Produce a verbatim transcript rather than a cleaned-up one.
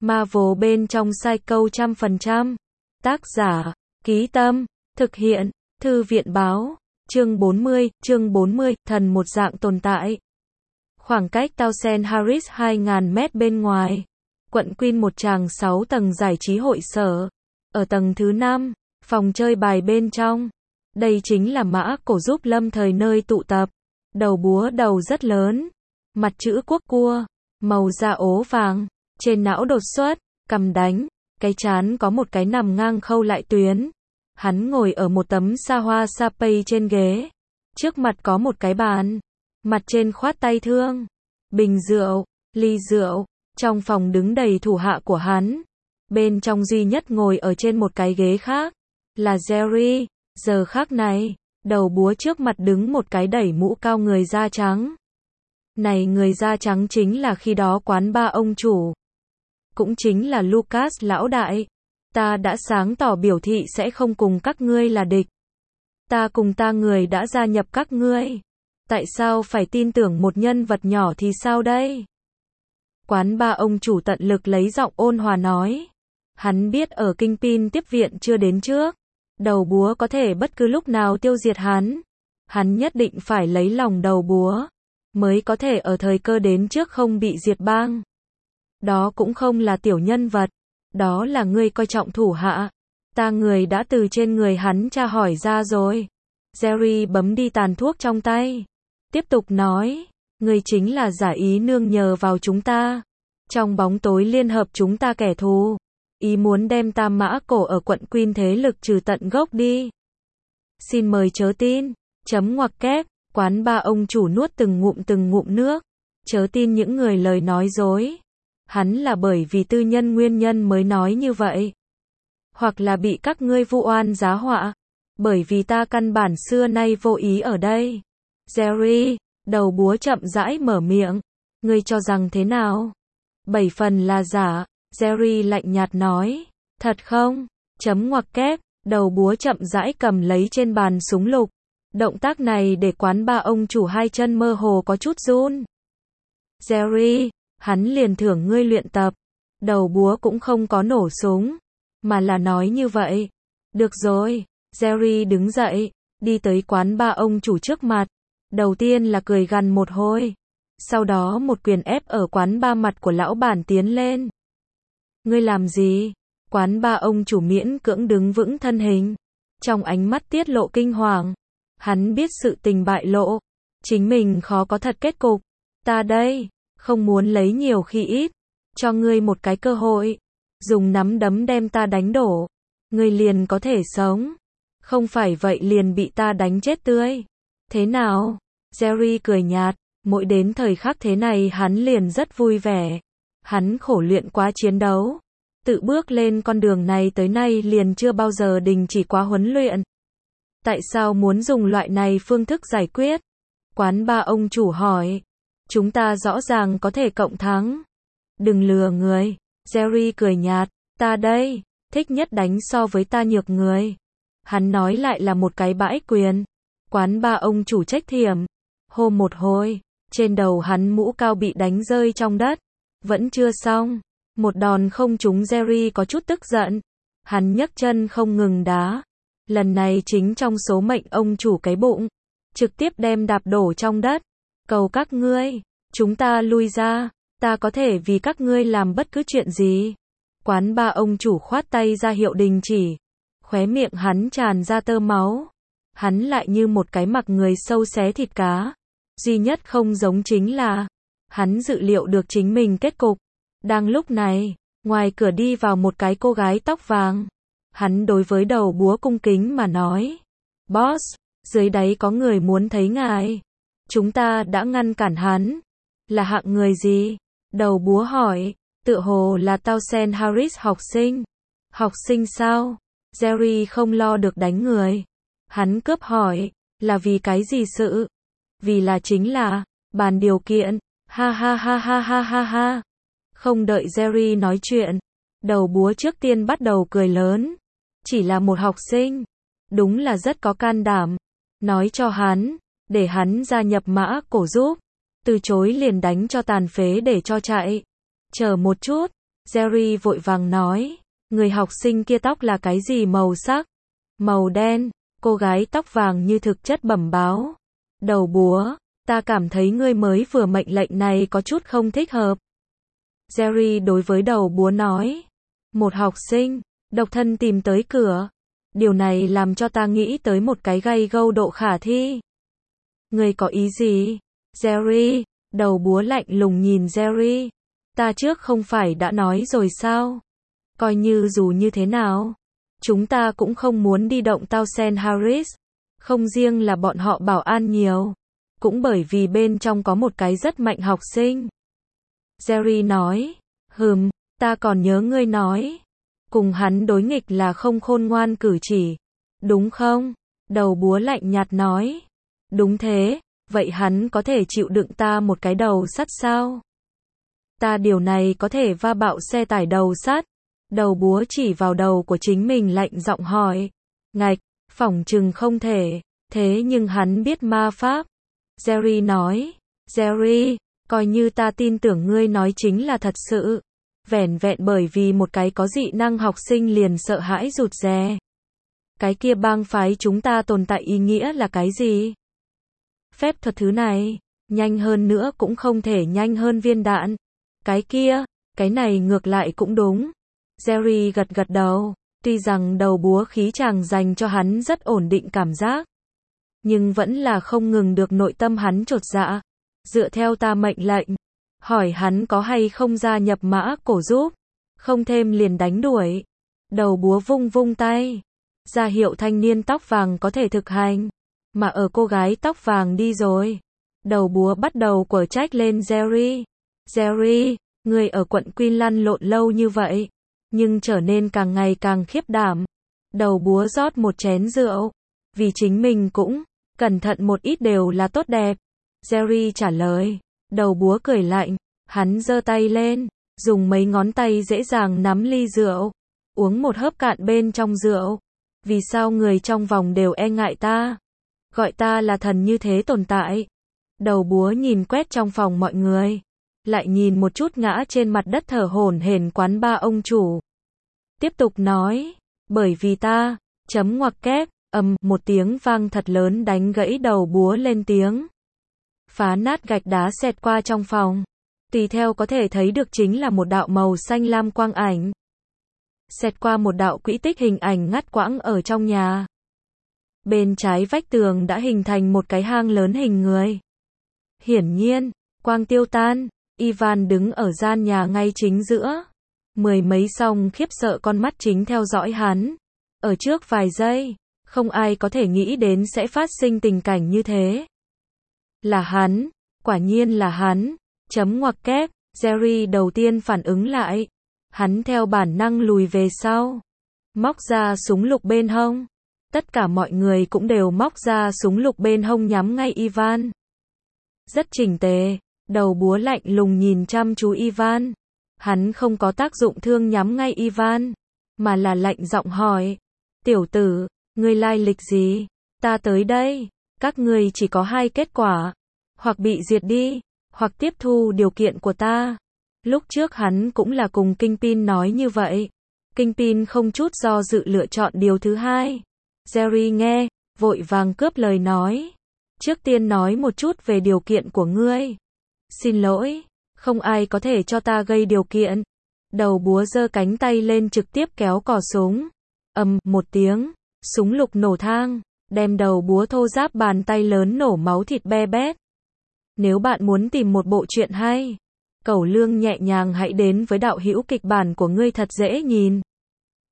Marvel bên trong Psycho trăm phần trăm. Tác giả, Ký Tâm, thực hiện, Thư viện báo, chương bốn mươi, chương bốn mươi, thần một dạng tồn tại. Khoảng cách Townsend Harris hai nghìn mét bên ngoài. Quận Queen một tràng sáu tầng giải trí hội sở. Ở tầng thứ năm, phòng chơi bài bên trong. Đây chính là mã cổ giúp lâm thời nơi tụ tập. Đầu búa đầu rất lớn. Mặt chữ quốc cua. Màu da ố vàng. Trên não đột xuất, cằm đánh. Cái trán có một cái nằm ngang khâu lại tuyến. Hắn ngồi ở một tấm sa hoa sa pây trên ghế. Trước mặt có một cái bàn. Mặt trên khoát tay thương. Bình rượu, ly rượu. Trong phòng đứng đầy thủ hạ của hắn. Bên trong duy nhất ngồi ở trên một cái ghế khác. Là Jerry. Giờ khác này, đầu búa trước mặt đứng một cái đẩy mũ cao người da trắng. Này người da trắng chính là khi đó quán ba ông chủ. Cũng chính là Lucas lão đại. Ta đã sáng tỏ biểu thị sẽ không cùng các ngươi là địch. Ta cùng ta người đã gia nhập các ngươi. Tại sao phải tin tưởng một nhân vật nhỏ thì sao đây? Quán ba ông chủ tận lực lấy giọng ôn hòa nói. Hắn biết ở Kingpin tiếp viện chưa đến trước. Đầu búa có thể bất cứ lúc nào tiêu diệt hắn. Hắn nhất định phải lấy lòng đầu búa. Mới có thể ở thời cơ đến trước không bị diệt bang. Đó cũng không là tiểu nhân vật. Đó là ngươi coi trọng thủ hạ. Ta người đã từ trên người hắn tra hỏi ra rồi. Jerry bấm đi tàn thuốc trong tay. Tiếp tục nói. Ngươi chính là giả ý nương nhờ vào chúng ta. Trong bóng tối liên hợp chúng ta kẻ thù. Ý muốn đem Tam Mã Cổ ở quận Queen thế lực trừ tận gốc đi. Xin mời chớ tin. Chấm ngoặc kép. Quán ba ông chủ nuốt từng ngụm từng ngụm nước. Chớ tin những người lời nói dối. Hắn là bởi vì tư nhân nguyên nhân mới nói như vậy. Hoặc là bị các ngươi vu oan giá họa. Bởi vì ta căn bản xưa nay vô ý ở đây. Jerry, đầu búa chậm rãi mở miệng. Ngươi cho rằng thế nào? Bảy phần là giả. Jerry lạnh nhạt nói. Thật không? Chấm ngoặc kép. Đầu búa chậm rãi cầm lấy trên bàn súng lục. Động tác này để quán ba ông chủ hai chân mơ hồ có chút run. Jerry, hắn liền thưởng ngươi luyện tập. Đầu búa cũng không có nổ súng. Mà là nói như vậy. Được rồi. Jerry đứng dậy. Đi tới quán ba ông chủ trước mặt. Đầu tiên là cười gằn một hồi. Sau đó một quyền ép ở quán ba mặt của lão bản tiến lên. Ngươi làm gì? Quán ba ông chủ miễn cưỡng đứng vững thân hình. Trong ánh mắt tiết lộ kinh hoàng. Hắn biết sự tình bại lộ. Chính mình khó có thật kết cục. Ta đây, không muốn lấy nhiều khi ít. Cho ngươi một cái cơ hội. Dùng nắm đấm đem ta đánh đổ. Ngươi liền có thể sống. Không phải vậy liền bị ta đánh chết tươi. Thế nào? Jerry cười nhạt. Mỗi đến thời khắc thế này hắn liền rất vui vẻ. Hắn khổ luyện quá chiến đấu. Tự bước lên con đường này tới nay liền chưa bao giờ đình chỉ quá huấn luyện. Tại sao muốn dùng loại này phương thức giải quyết? Quán ba ông chủ hỏi. Chúng ta rõ ràng có thể cộng thắng. Đừng lừa người. Jerry cười nhạt. Ta đây, thích nhất đánh so với ta nhược người. Hắn nói lại là một cái bãi quyền. Quán ba ông chủ trách thiểm. Hô một hồi. Trên đầu hắn mũ cao bị đánh rơi trong đất. Vẫn chưa xong. Một đòn không trúng Jerry có chút tức giận. Hắn nhấc chân không ngừng đá. Lần này chính trong số mệnh ông chủ cái bụng. Trực tiếp đem đạp đổ trong đất. Cầu các ngươi. Chúng ta lui ra. Ta có thể vì các ngươi làm bất cứ chuyện gì. Quán ba ông chủ khoát tay ra hiệu đình chỉ. Khóe miệng hắn tràn ra tơ máu. Hắn lại như một cái mặc người sâu xé thịt cá. Duy nhất không giống chính là. Hắn dự liệu được chính mình kết cục. Đang lúc này, ngoài cửa đi vào một cái cô gái tóc vàng. Hắn đối với đầu búa cung kính mà nói. Boss, dưới đáy có người muốn thấy ngài. Chúng ta đã ngăn cản hắn. Là hạng người gì? Đầu búa hỏi. Tựa hồ là Townsend Harris học sinh. Học sinh sao? Jerry không lo được đánh người. Hắn cướp hỏi. Là vì cái gì sự? Vì là chính là. Bàn điều kiện. Ha ha ha ha ha ha ha. Không đợi Jerry nói chuyện. Đầu búa trước tiên bắt đầu cười lớn. Chỉ là một học sinh. Đúng là rất có can đảm. Nói cho hắn. Để hắn gia nhập mã cổ giúp. Từ chối liền đánh cho tàn phế để cho chạy. Chờ một chút. Jerry vội vàng nói, người học sinh kia tóc là cái gì màu sắc? Màu đen, cô gái tóc vàng như thực chất bẩm báo. Đầu búa, ta cảm thấy ngươi mới vừa mệnh lệnh này có chút không thích hợp. Jerry đối với đầu búa nói, một học sinh, độc thân tìm tới cửa. Điều này làm cho ta nghĩ tới một cái gay gâu độ khả thi. Ngươi có ý gì? Jerry, đầu búa lạnh lùng nhìn Jerry. Ta trước không phải đã nói rồi sao? Coi như dù như thế nào, chúng ta cũng không muốn đi động Townsend Harris. Không riêng là bọn họ bảo an nhiều, cũng bởi vì bên trong có một cái rất mạnh học sinh. Jerry nói, hừm, ta còn nhớ ngươi nói, cùng hắn đối nghịch là không khôn ngoan cử chỉ, đúng không? Đầu búa lạnh nhạt nói, đúng thế, vậy hắn có thể chịu đựng ta một cái đầu sắt sao? Ta điều này có thể va bạo xe tải đầu sắt. Đầu búa chỉ vào đầu của chính mình lạnh giọng hỏi, ngạch, phỏng chừng không thể, thế nhưng hắn biết ma pháp. Jerry nói, Jerry, coi như ta tin tưởng ngươi nói chính là thật sự. Vẻn vẹn bởi vì một cái có dị năng học sinh liền sợ hãi rụt rè. Cái kia bang phái chúng ta tồn tại ý nghĩa là cái gì? Phép thuật thứ này, nhanh hơn nữa cũng không thể nhanh hơn viên đạn. Cái kia, cái này ngược lại cũng đúng. Jerry gật gật đầu, tuy rằng đầu búa khí chàng dành cho hắn rất ổn định cảm giác, nhưng vẫn là không ngừng được nội tâm hắn chột dạ. Dựa theo ta mệnh lệnh, hỏi hắn có hay không gia nhập mã cổ giúp, không thêm liền đánh đuổi. Đầu búa vung vung tay, ra hiệu thanh niên tóc vàng có thể thực hành, mà ở cô gái tóc vàng đi rồi. Đầu búa bắt đầu quở trách lên Jerry. Jerry, người ở quận Queen lăn lộn lâu như vậy, nhưng trở nên càng ngày càng khiếp đảm. Đầu búa rót một chén rượu, vì chính mình cũng cẩn thận một ít đều là tốt đẹp. Jerry trả lời. Đầu búa cười lạnh, hắn giơ tay lên, dùng mấy ngón tay dễ dàng nắm ly rượu, uống một hớp cạn bên trong rượu. Vì sao người trong vòng đều e ngại ta? Gọi ta là thần như thế tồn tại. Đầu búa nhìn quét trong phòng mọi người, lại nhìn một chút ngã trên mặt đất thở hổn hển quán ba ông chủ. Tiếp tục nói, bởi vì ta, chấm ngoặc kép, ầm, một tiếng vang thật lớn đánh gãy đầu búa lên tiếng. Phá nát gạch đá xẹt qua trong phòng. Tùy theo có thể thấy được chính là một đạo màu xanh lam quang ảnh. Xẹt qua một đạo quỹ tích hình ảnh ngắt quãng ở trong nhà. Bên trái vách tường đã hình thành một cái hang lớn hình người. Hiển nhiên, quang tiêu tan, Ivan đứng ở gian nhà ngay chính giữa. Mười mấy song khiếp sợ con mắt chính theo dõi hắn. Ở trước vài giây, không ai có thể nghĩ đến sẽ phát sinh tình cảnh như thế. Là hắn, quả nhiên là hắn, chấm ngoặc kép, Jerry đầu tiên phản ứng lại. Hắn theo bản năng lùi về sau, móc ra súng lục bên hông. Tất cả mọi người cũng đều móc ra súng lục bên hông nhắm ngay Ivan. Rất chỉnh tề, đầu búa lạnh lùng nhìn chăm chú Ivan. Hắn không có tác dụng thương nhắm ngay Ivan, mà là lạnh giọng hỏi. Tiểu tử, ngươi lai lịch gì? Ta tới đây, các ngươi chỉ có hai kết quả. Hoặc bị diệt đi, hoặc tiếp thu điều kiện của ta. Lúc trước hắn cũng là cùng Kingpin nói như vậy. Kingpin không chút do dự lựa chọn điều thứ hai. Jerry nghe, vội vàng cướp lời nói. Trước tiên nói một chút về điều kiện của ngươi. Xin lỗi, không ai có thể cho ta gây điều kiện. Đầu búa giơ cánh tay lên trực tiếp kéo cò súng. Ầm, một tiếng, súng lục nổ thang, đem đầu búa thô ráp bàn tay lớn nổ máu thịt be bét. Nếu bạn muốn tìm một bộ truyện hay, Cẩu Lương nhẹ nhàng hãy đến với đạo hữu kịch bản của ngươi thật dễ nhìn.